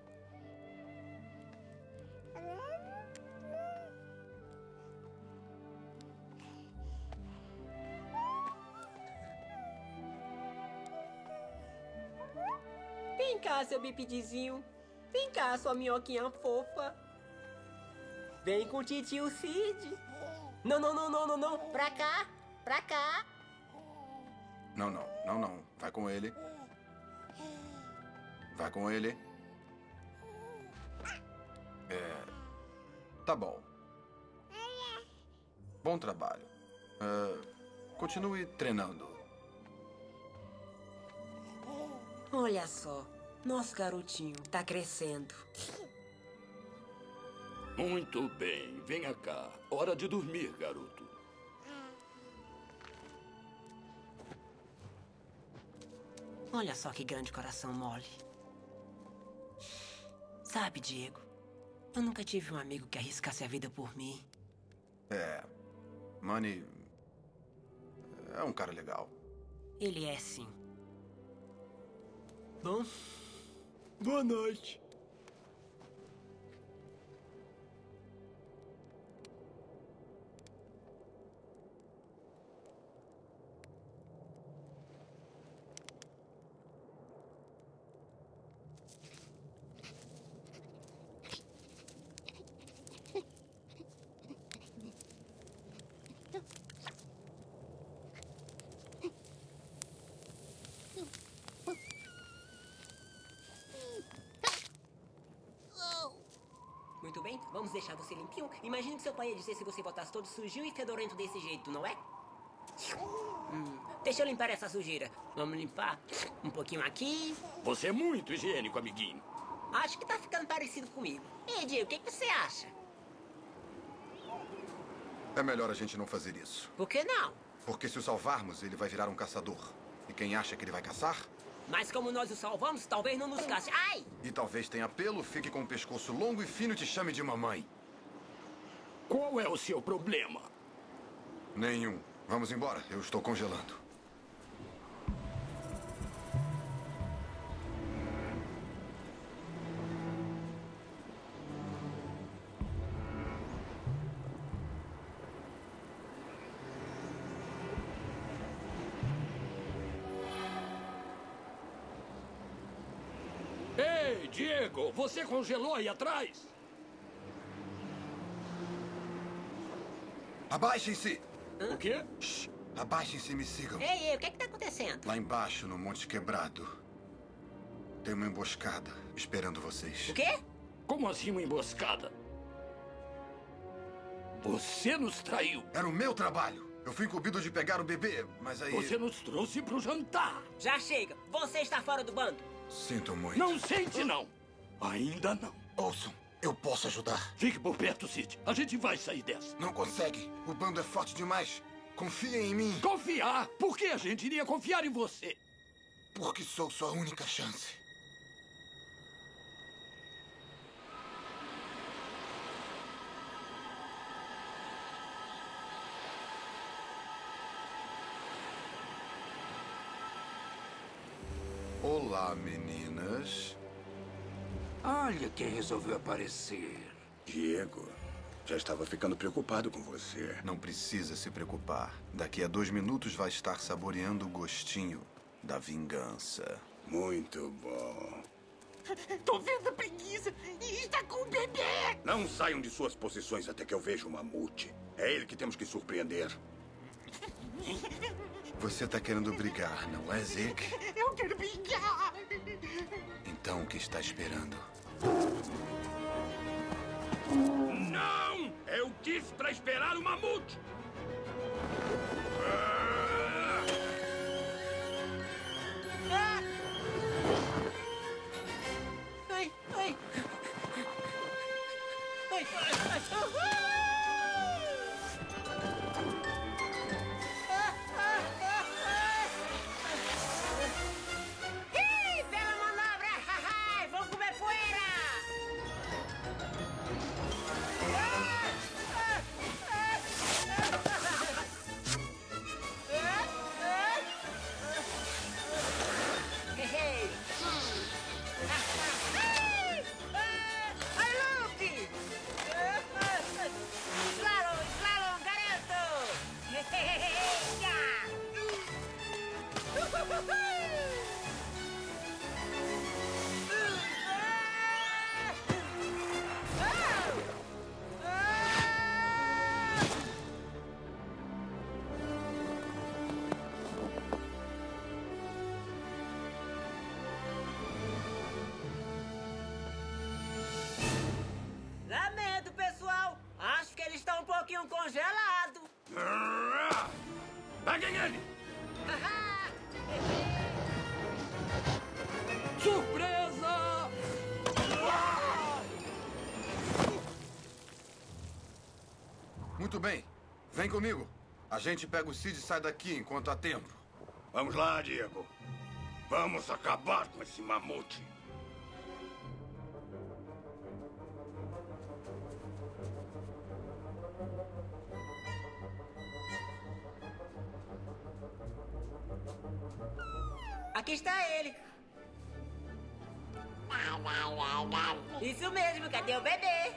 Vem cá, seu bipidizinho. Vem cá, sua minhoquinha fofa. Vem com o titio Sid. Não. Pra cá. Não. Vai com ele. Vai com ele. Tá bom. Bom trabalho. Continue treinando. Olha só. Nosso garotinho tá crescendo. Muito bem. Venha cá. Hora de dormir, garoto. Olha só que grande coração mole. Sabe, Diego, eu nunca tive um amigo que arriscasse a vida por mim. Manny é um cara legal. Ele é, sim. Bom, boa noite. Muito bem, vamos deixar você limpinho. Imagine que seu pai ia dizer se você botasse todo sujinho e fedorento desse jeito, não é? Deixa eu limpar essa sujeira. Vamos limpar um pouquinho aqui. Você é muito higiênico, amiguinho. Acho que tá ficando parecido comigo. Ei, Diego, o que você acha? É melhor a gente não fazer isso. Por que não? Porque se o salvarmos, ele vai virar um caçador. E quem acha que ele vai caçar? Mas como nós o salvamos, talvez não nos casse. Ai! E talvez tenha pelo, fique com o pescoço longo e fino e te chame de mamãe. Qual é o seu problema? Nenhum. Vamos embora, eu estou congelando. Ei, Diego, você congelou aí atrás? Abaixem-se! O quê? Shhh, abaixem-se e me sigam. Ei, o que tá acontecendo? Lá embaixo, no Monte Quebrado, tem uma emboscada esperando vocês. O quê? Como assim uma emboscada? Você nos traiu. Era o meu trabalho. Eu fui incumbido de pegar o bebê, mas aí... Você nos trouxe pro jantar. Já chega. Você está fora do bando. Sinto muito. Não sente, não. Ainda não. Ouçam, eu posso ajudar. Fique por perto, Sid. A gente vai sair dessa. Não consegue. O bando é forte demais. Confiem em mim. Confiar? Por que a gente iria confiar em você? Porque sou sua única chance. Olá, meninas. Olha quem resolveu aparecer. Diego, já estava ficando preocupado com você. Não precisa se preocupar. Daqui a 2 minutos vai estar saboreando o gostinho da vingança. Muito bom. Tô vendo a preguiça e está com o bebê. Não saiam de suas posições até que eu veja o mamute. É ele que temos que surpreender. Você tá querendo brigar, não é, Zeke? Eu quero brigar. Então o que está esperando? Não! Eu disse pra esperar o mamute! Ai, ai. Ai, ai, ai. Ih, bela manobra! Haha, vão comer poeira! Ai, Luke! Slalom, slalom, garanto! Lamento, pessoal. Acho que eles estão um pouquinho congelados. Peguem ele! Surpresa! Muito bem. Vem comigo. A gente pega o Cid e sai daqui enquanto há tempo. Vamos lá, Diego. Vamos acabar com esse mamute. Aqui está ele. Isso mesmo, cadê o bebê?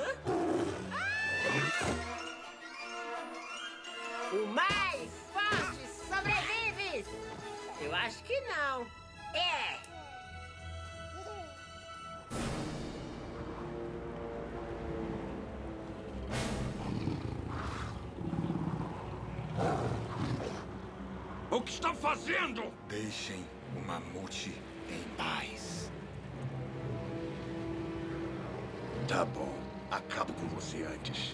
O mais forte sobrevive! Eu acho que não. É! O que está fazendo? Deixem o mamute em paz. Tá bom. Acabo com você antes.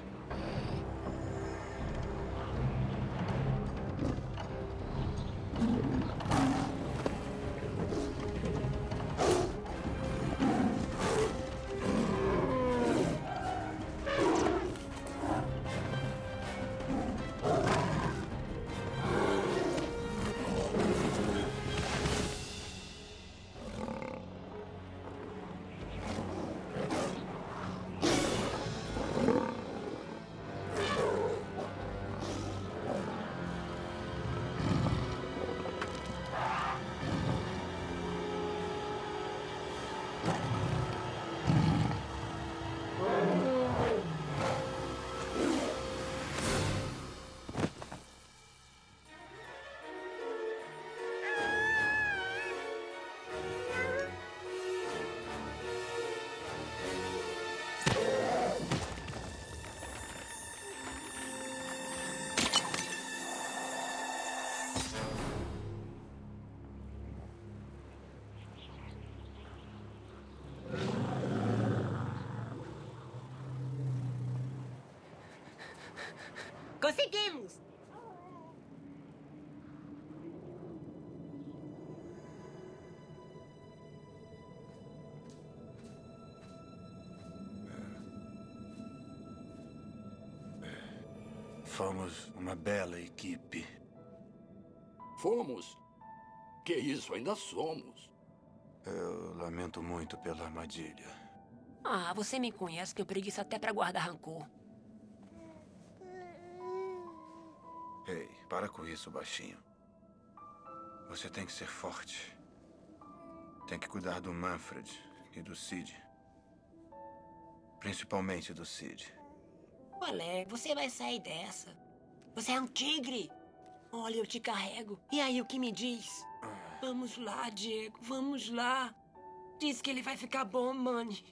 Conseguimos! Fomos uma bela equipe. Fomos? Que isso, ainda somos. Eu lamento muito pela armadilha. Ah, você me conhece, que eu preguiça até pra guardar rancor. Ei, para com isso, baixinho. Você tem que ser forte. Tem que cuidar do Manfred e do Cid. Principalmente do Cid. Olé, você vai sair dessa. Você é um tigre. Olha, eu te carrego. E aí, o que me diz? Vamos lá, Diego, vamos lá. Diz que ele vai ficar bom, Manny.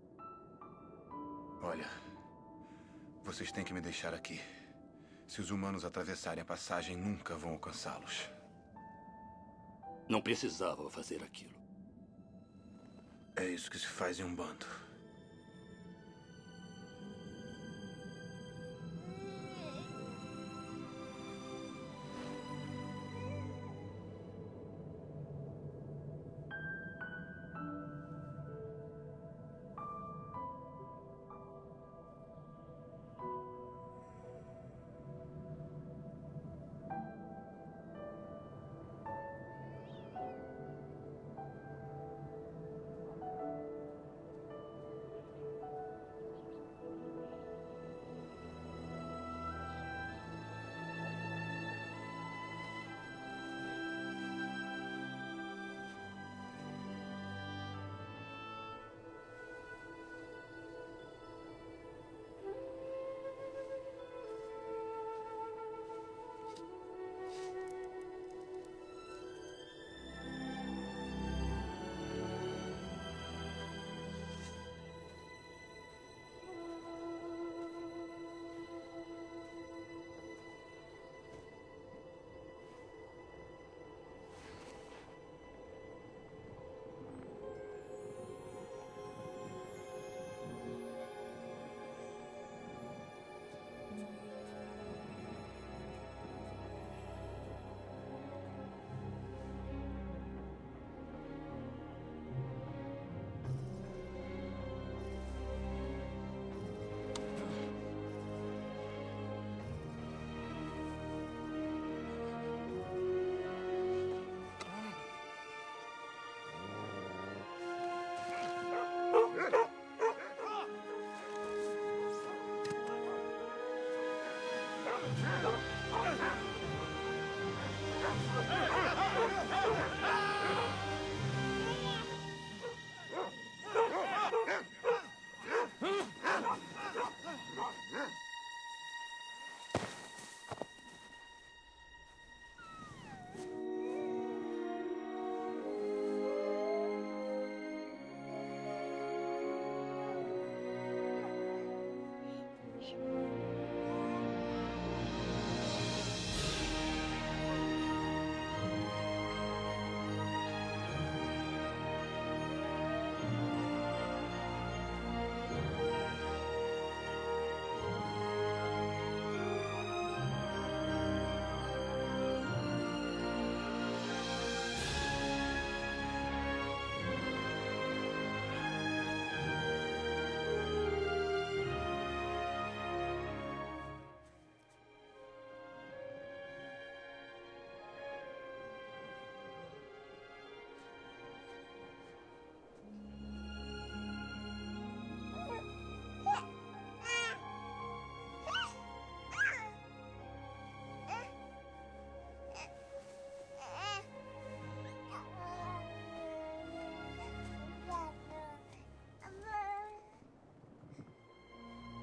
Olha, vocês têm que me deixar aqui. Se os humanos atravessarem a passagem, nunca vão alcançá-los. Não precisava fazer aquilo. É isso que se faz em um bando.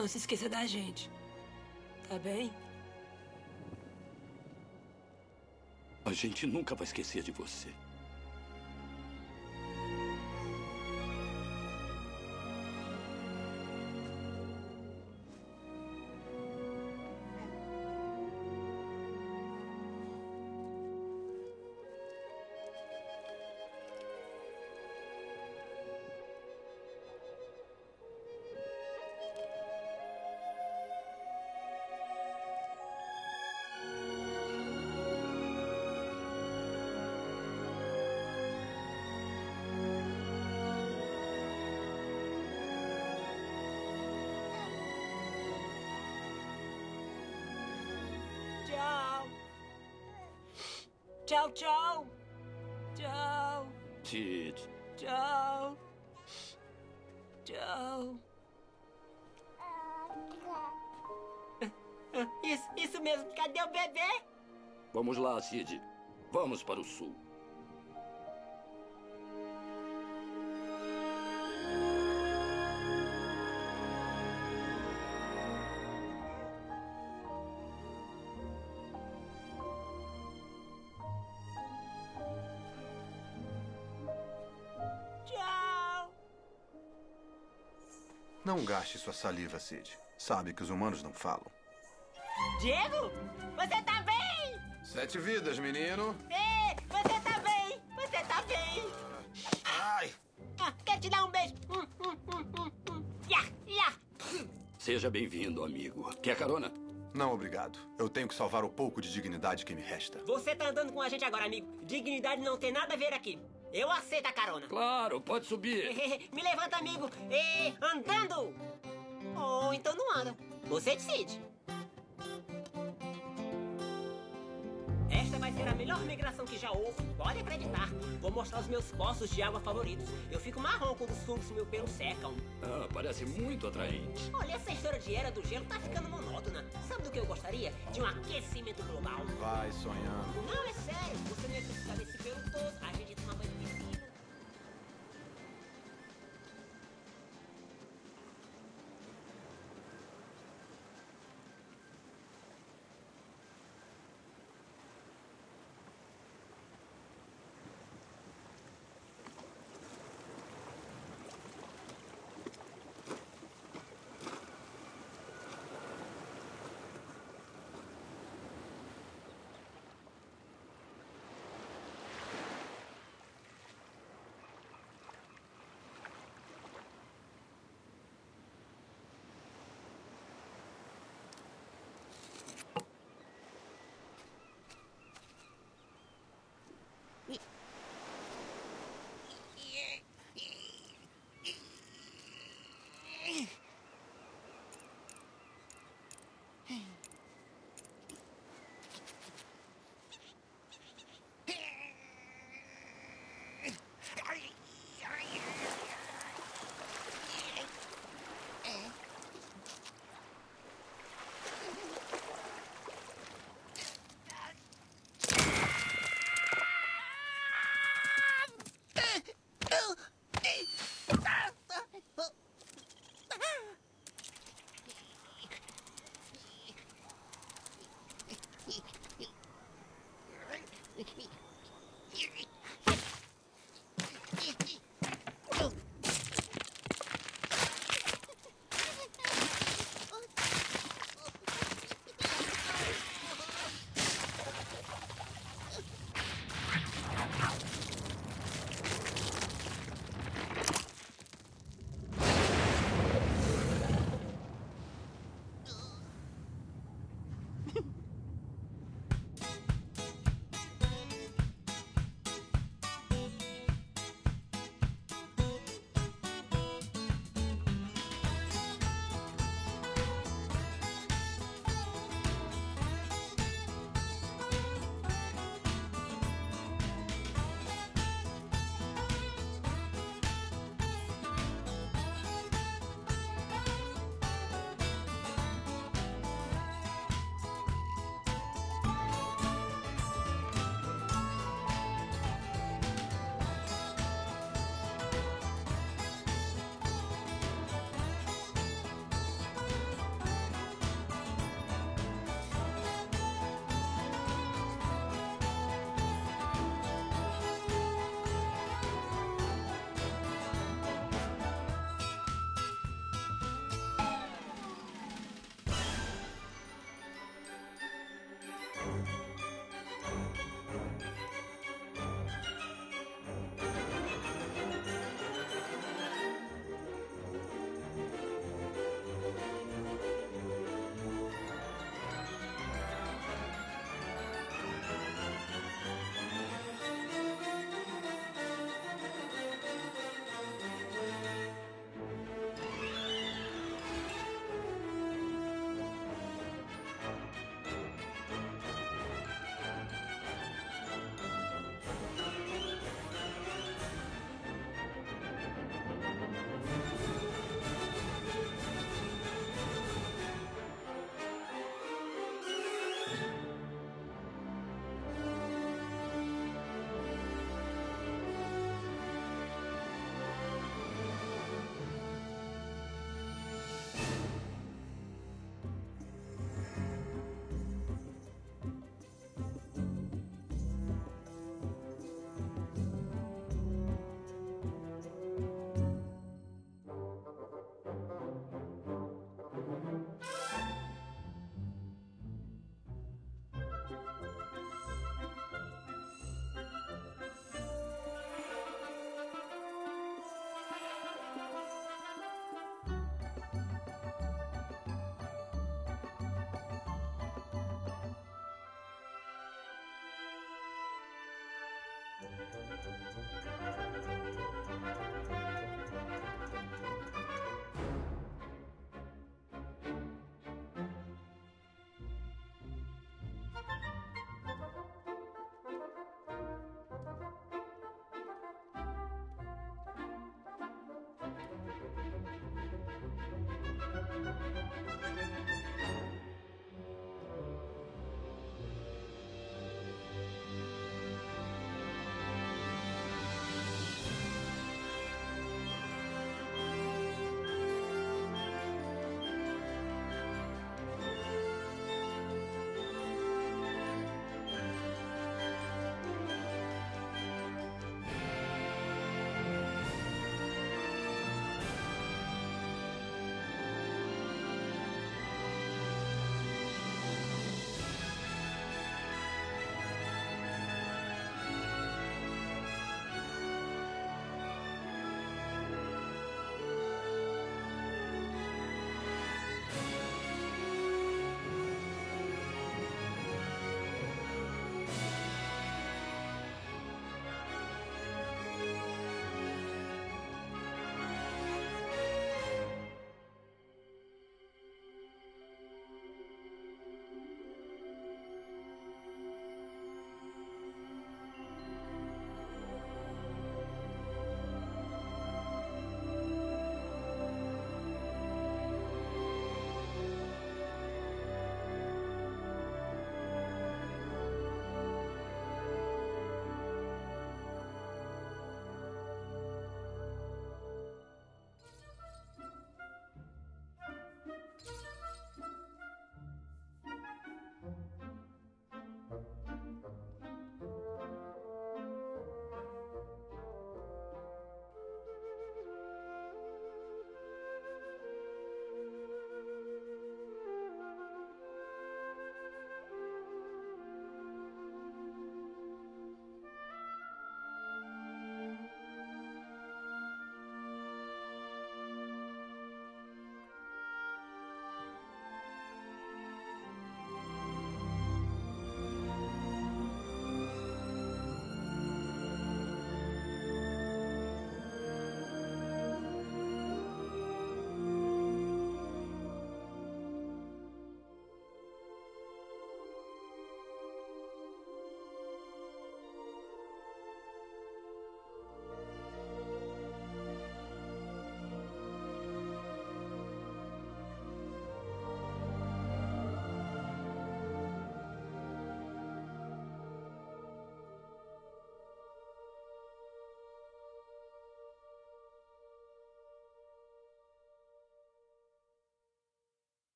Não se esqueça da gente. Tá bem? A gente nunca vai esquecer de você. Tchau, tchau. Tchau. Sid. Tchau. Tchau. Isso mesmo. Cadê o bebê? Vamos lá, Sid. Vamos para o sul. Não gaste sua saliva, Sid. Sabe que os humanos não falam. Diego, você tá bem? 7 vidas, menino. Ei, você tá bem? Você tá bem? Ai! Quero te dar um beijo. Seja bem-vindo, amigo. Quer carona? Não, obrigado. Eu tenho que salvar o pouco de dignidade que me resta. Você tá andando com a gente agora, amigo. Dignidade não tem nada a ver aqui. Eu aceito a carona. Claro, pode subir. Me levanta, amigo. Andando. Ou então não anda. Você decide. Esta vai ser a melhor migração que já houve. Pode acreditar. Vou mostrar os meus poços de água favoritos. Eu fico marrom quando os fungos no meu pelo secam. Ah, parece muito atraente. Olha, essa história de era do gelo tá ficando monótona. Sabe do que eu gostaria? De um aquecimento global. Vai sonhando. Não, é sério. Você não ia precisar desse pelo todo. A gente toma banho de piscina.